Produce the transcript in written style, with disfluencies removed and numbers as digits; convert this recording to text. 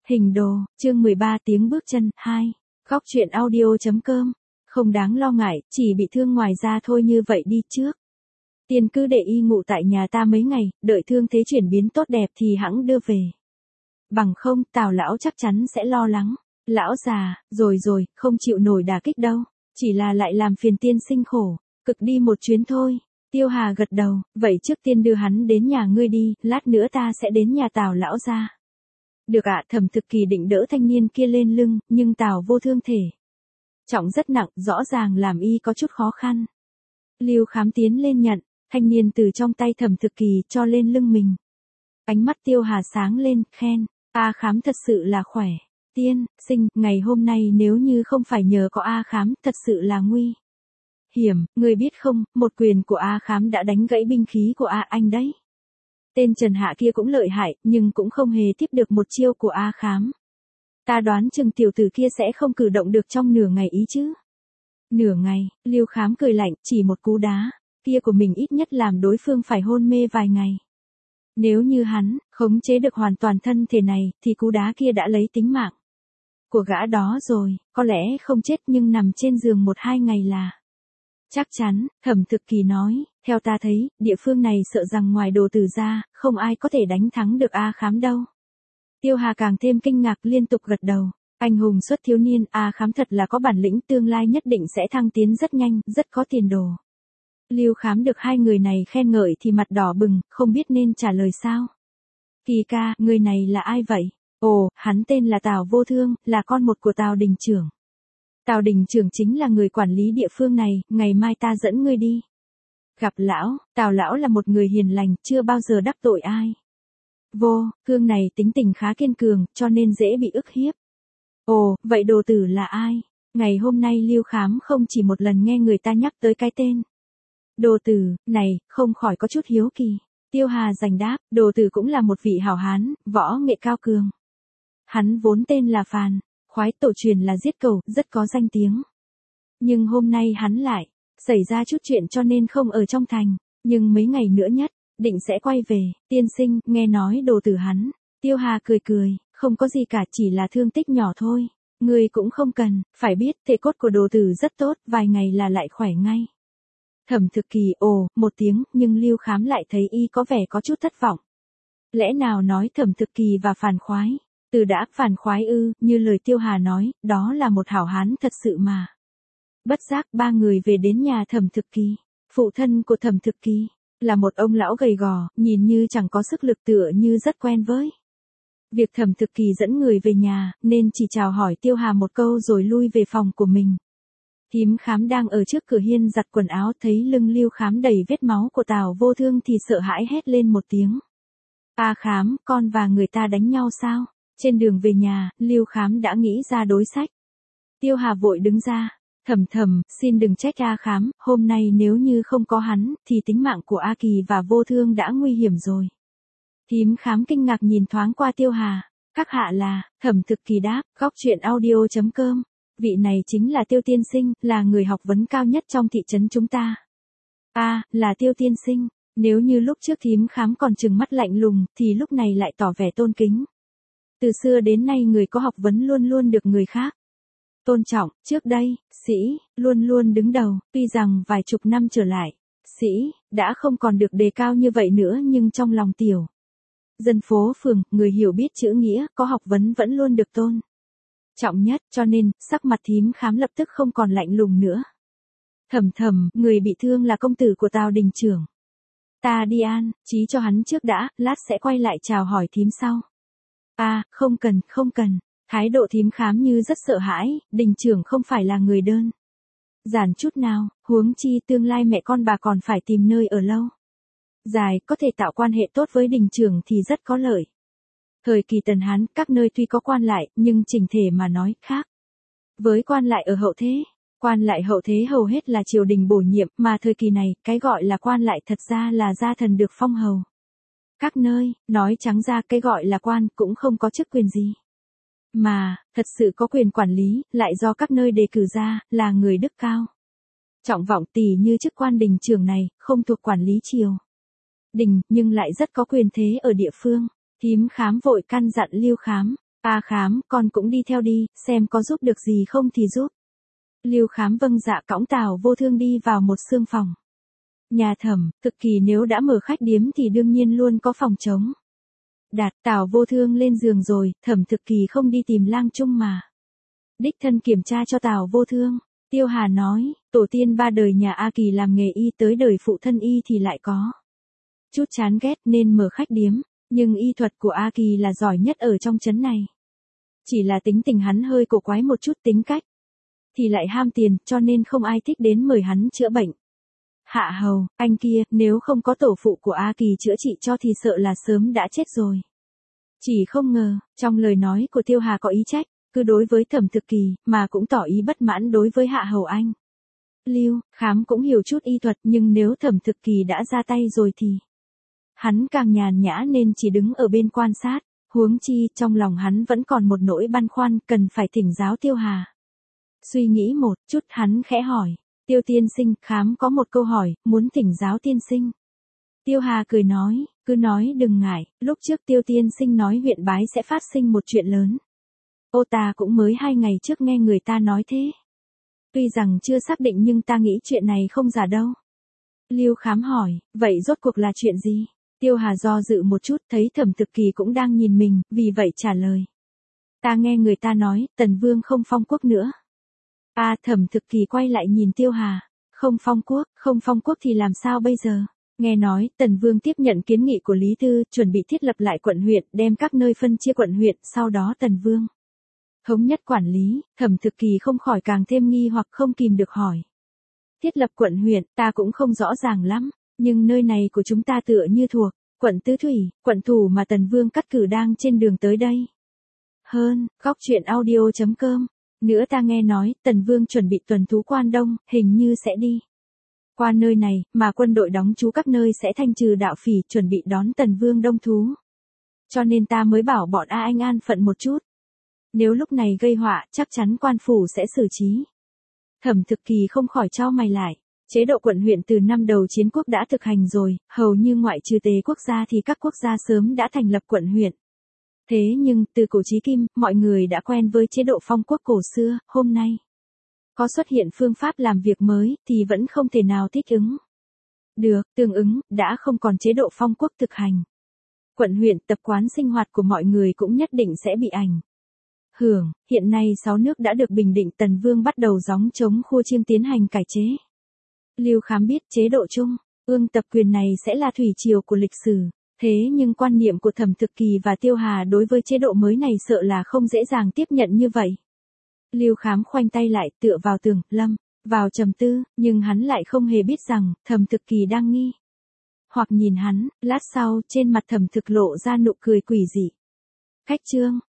Hình đồ, chương 13 tiếng bước chân, 2. Góc truyện audio.com. Không đáng lo ngại, chỉ bị thương ngoài da thôi, như vậy đi trước. Tiên cứ để y ngụ tại nhà ta mấy ngày, đợi thương thế chuyển biến tốt đẹp thì hẵng đưa về. Bằng không, Tào lão chắc chắn sẽ lo lắng. Lão già, rồi, không chịu nổi đả kích đâu. Chỉ là lại làm phiền tiên sinh khổ, cực đi một chuyến thôi. Tiêu Hà gật đầu, vậy trước tiên đưa hắn đến nhà ngươi đi, lát nữa ta sẽ đến nhà Tào lão gia. Được ạ. Thẩm Thực Kỳ định đỡ thanh niên kia lên lưng, nhưng Tào vô thương thể trọng rất nặng, rõ ràng làm y có chút khó khăn. Lưu Khám tiến lên nhận thanh niên từ trong tay Thẩm Thực Kỳ cho lên lưng mình. Ánh mắt Tiêu Hà sáng lên, khen, A Khám thật sự là khỏe. Tiên sinh, ngày hôm nay nếu như không phải nhờ có A Khám, thật sự là nguy hiểm, người biết không, một quyền của A Khám đã đánh gãy binh khí của A Anh đấy. Tên Trần Hạ kia cũng lợi hại, nhưng cũng không hề tiếp được một chiêu của A Khám. Ta đoán chừng tiểu tử kia sẽ không cử động được trong nửa ngày ý chứ. Nửa ngày, Lưu Khám cười lạnh, chỉ một cú đá kia của mình ít nhất làm đối phương phải hôn mê vài ngày. Nếu như hắn khống chế được hoàn toàn thân thể này, thì cú đá kia đã lấy tính mạng của gã đó rồi, có lẽ không chết nhưng nằm trên giường 1-2 ngày là chắc chắn. Thẩm Thực Kỳ nói, theo ta thấy, địa phương này sợ rằng ngoài Đồ Tử ra, không ai có thể đánh thắng được A Khám đâu. Tiêu Hà càng thêm kinh ngạc, liên tục gật đầu. Anh hùng xuất thiếu niên, A Khám thật là có bản lĩnh, tương lai nhất định sẽ thăng tiến rất nhanh, rất có tiền đồ. Lưu Khám được hai người này khen ngợi thì mặt đỏ bừng, không biết nên trả lời sao. Kỳ ca, người này là ai vậy? Ồ, hắn tên là Tào Vô Thương, là con một của Tào Đình Trưởng. Tào Đình Trưởng chính là người quản lý địa phương này, ngày mai ta dẫn ngươi đi gặp lão. Tào lão là một người hiền lành, chưa bao giờ đắc tội ai. Vô Thương này tính tình khá kiên cường, cho nên dễ bị ức hiếp. Ồ, vậy Đồ Tử là ai? Ngày hôm nay Lưu Khám không chỉ một lần nghe người ta nhắc tới cái tên Đồ Tử này, không khỏi có chút hiếu kỳ. Tiêu Hà giành đáp, Đồ Tử cũng là một vị hảo hán, võ nghệ cao cường. Hắn vốn tên là Phàn Khoái, tổ truyền là giết cầu, rất có danh tiếng. Nhưng hôm nay hắn lại xảy ra chút chuyện cho nên không ở trong thành, nhưng mấy ngày nữa nhất định sẽ quay về. Tiên sinh, nghe nói Đồ Tử hắn. Tiêu Hà cười, không có gì cả, chỉ là thương tích nhỏ thôi. Ngươi cũng không cần phải biết, thể cốt của Đồ Tử rất tốt, vài ngày là lại khỏe ngay. Thẩm Thực Kỳ ồ một tiếng, nhưng Lưu Khám lại thấy y có vẻ có chút thất vọng. Lẽ nào nói Thẩm Thực Kỳ và Phàn Khoái từ đã Phàn Khoái ư? Như lời Tiêu Hà nói, đó là một hảo hán thật sự mà. Bất giác ba người về đến nhà Thẩm Thực Kỳ. Phụ thân của Thẩm Thực Kỳ là một ông lão gầy gò, nhìn như chẳng có sức lực, tựa như rất quen với việc Thẩm Thực Kỳ dẫn người về nhà, nên chỉ chào hỏi Tiêu Hà một câu rồi lui về phòng của mình. Thím Khám đang ở trước cửa hiên giặt quần áo, thấy lưng Lưu Khám đầy vết máu của Tào Vô Thương thì sợ hãi hét lên một tiếng. A Khám, con và người ta đánh nhau sao? Trên đường về nhà, Lưu Khám đã nghĩ ra đối sách. Tiêu Hà vội đứng ra, thầm, xin đừng trách A Khám, hôm nay nếu như không có hắn, thì tính mạng của A Kỳ và Vô Thương đã nguy hiểm rồi. Thím Khám kinh ngạc nhìn thoáng qua Tiêu Hà, các hạ là? Thẩm Thực Kỳ đáp, góc truyện audio.com. Vị này chính là Tiêu tiên sinh, là người học vấn cao nhất trong thị trấn chúng ta. Là Tiêu tiên sinh. Nếu như lúc trước thím Khám còn trừng mắt lạnh lùng, thì lúc này lại tỏ vẻ tôn kính. Từ xưa đến nay người có học vấn luôn luôn được người khác tôn trọng, trước đây, sĩ luôn luôn đứng đầu, tuy rằng vài chục năm trở lại, sĩ đã không còn được đề cao như vậy nữa, nhưng trong lòng tiểu dân phố phường, người hiểu biết chữ nghĩa, có học vấn vẫn luôn được tôn trọng nhất, cho nên, sắc mặt thím Khám lập tức không còn lạnh lùng nữa. Thầm, người bị thương là công tử của Tào Đình Trưởng. Ta đi an trí cho hắn trước đã, lát sẽ quay lại chào hỏi thím sau. Không cần. Thái độ thím Khám như rất sợ hãi, Đình Trưởng không phải là người đơn giản chút nào, huống chi tương lai mẹ con bà còn phải tìm nơi ở lâu dài, có thể tạo quan hệ tốt với Đình Trưởng thì rất có lợi. Thời kỳ Tần Hán, các nơi tuy có quan lại, nhưng chỉnh thể mà nói khác với quan lại ở hậu thế. Quan lại hậu thế hầu hết là triều đình bổ nhiệm, mà thời kỳ này, cái gọi là quan lại thật ra là gia thần được phong hầu. Các nơi, nói trắng ra cái gọi là quan cũng không có chức quyền gì. Mà, thật sự có quyền quản lý, lại do các nơi đề cử ra, là người đức cao trọng vọng, tỉ như chức quan Đình Trưởng này, không thuộc quản lý triều đình, nhưng lại rất có quyền thế ở địa phương. Thím Khám vội căn dặn Lưu Khám, A Khám, con cũng đi theo đi, xem có giúp được gì không thì giúp. Lưu Khám vâng dạ cõng Tào Vô Thương đi vào một xương phòng. Nhà Thẩm, Thực Kỳ nếu đã mở khách điếm thì đương nhiên luôn có phòng trống. Đạt, Tào Vô Thương lên giường rồi, Thẩm Thực Kỳ không đi tìm Lang Trung mà đích thân kiểm tra cho Tào Vô Thương. Tiêu Hà nói, tổ tiên 3 đời nhà A Kỳ làm nghề y, tới đời phụ thân y thì lại có chút chán ghét nên mở khách điếm, nhưng y thuật của A Kỳ là giỏi nhất ở trong trấn này. Chỉ là tính tình hắn hơi cổ quái một chút, tính cách thì lại ham tiền, cho nên không ai thích đến mời hắn chữa bệnh. Hạ Hầu, anh kia, nếu không có tổ phụ của A Kỳ chữa trị cho thì sợ là sớm đã chết rồi. Chỉ không ngờ, trong lời nói của Tiêu Hà có ý trách, cứ đối với Thẩm Thực Kỳ, mà cũng tỏ ý bất mãn đối với Hạ Hầu anh. Lưu Khám cũng hiểu chút y thuật, nhưng nếu Thẩm Thực Kỳ đã ra tay rồi thì hắn càng nhàn nhã nên chỉ đứng ở bên quan sát, huống chi trong lòng hắn vẫn còn một nỗi băn khoăn cần phải thỉnh giáo Tiêu Hà. Suy nghĩ một chút hắn khẽ hỏi, Tiêu tiên sinh, Khám có một câu hỏi, muốn thỉnh giáo tiên sinh. Tiêu Hà cười nói, cứ nói đừng ngại, lúc trước Tiêu tiên sinh nói huyện Bái sẽ phát sinh một chuyện lớn. Ô ta cũng mới 2 ngày trước nghe người ta nói thế. Tuy rằng chưa xác định nhưng ta nghĩ chuyện này không giả đâu. Lưu Khám hỏi, vậy rốt cuộc là chuyện gì? Tiêu Hà do dự một chút, thấy Thẩm Thực Kỳ cũng đang nhìn mình, vì vậy trả lời. Ta nghe người ta nói, Tần Vương không phong quốc nữa. Thẩm Thực Kỳ quay lại nhìn Tiêu Hà, không phong quốc thì làm sao bây giờ? Nghe nói, Tần Vương tiếp nhận kiến nghị của Lý Tư, chuẩn bị thiết lập lại quận huyện, đem các nơi phân chia quận huyện, sau đó Tần Vương thống nhất quản lý. Thẩm Thực Kỳ không khỏi càng thêm nghi hoặc, không kìm được hỏi. Thiết lập quận huyện, ta cũng không rõ ràng lắm, nhưng nơi này của chúng ta tựa như thuộc quận Tứ Thủy, quận thủ mà Tần Vương cắt cử đang trên đường tới đây. Góc truyện audio.com. Nữa ta nghe nói, Tần Vương chuẩn bị tuần thú Quan Đông, hình như sẽ đi qua nơi này, mà quân đội đóng trú các nơi sẽ thanh trừ đạo phỉ, chuẩn bị đón Tần Vương đông thú. Cho nên ta mới bảo bọn anh an phận một chút. Nếu lúc này gây họa, chắc chắn quan phủ sẽ xử trí. Thẩm Thực Kỳ không khỏi chau mày lại. Chế độ quận huyện từ năm đầu chiến quốc đã thực hành rồi, hầu như ngoại trừ Tề quốc gia thì các quốc gia sớm đã thành lập quận huyện. Thế nhưng, từ cổ chí kim, mọi người đã quen với chế độ phong quốc cổ xưa, hôm nay có xuất hiện phương pháp làm việc mới, thì vẫn không thể nào thích ứng được, tương ứng, đã không còn chế độ phong quốc thực hành. Quận huyện, tập quán sinh hoạt của mọi người cũng nhất định sẽ bị ảnh hưởng. Hiện nay 6 nước đã được bình định, Tần Vương bắt đầu gióng chống khua chiêng tiến hành cải chế. Lưu Khám biết chế độ trung ương tập quyền này sẽ là thủy triều của lịch sử. Thế nhưng quan niệm của Thẩm Thực Kỳ và Tiêu Hà đối với chế độ mới này sợ là không dễ dàng tiếp nhận như vậy. Lưu Khám khoanh tay lại, tựa vào tường, lâm vào trầm tư, nhưng hắn lại không hề biết rằng Thẩm Thực Kỳ đang nghi hoặc nhìn hắn. Lát sau, trên mặt Thẩm Thực lộ ra nụ cười quỷ dị. Khách trương.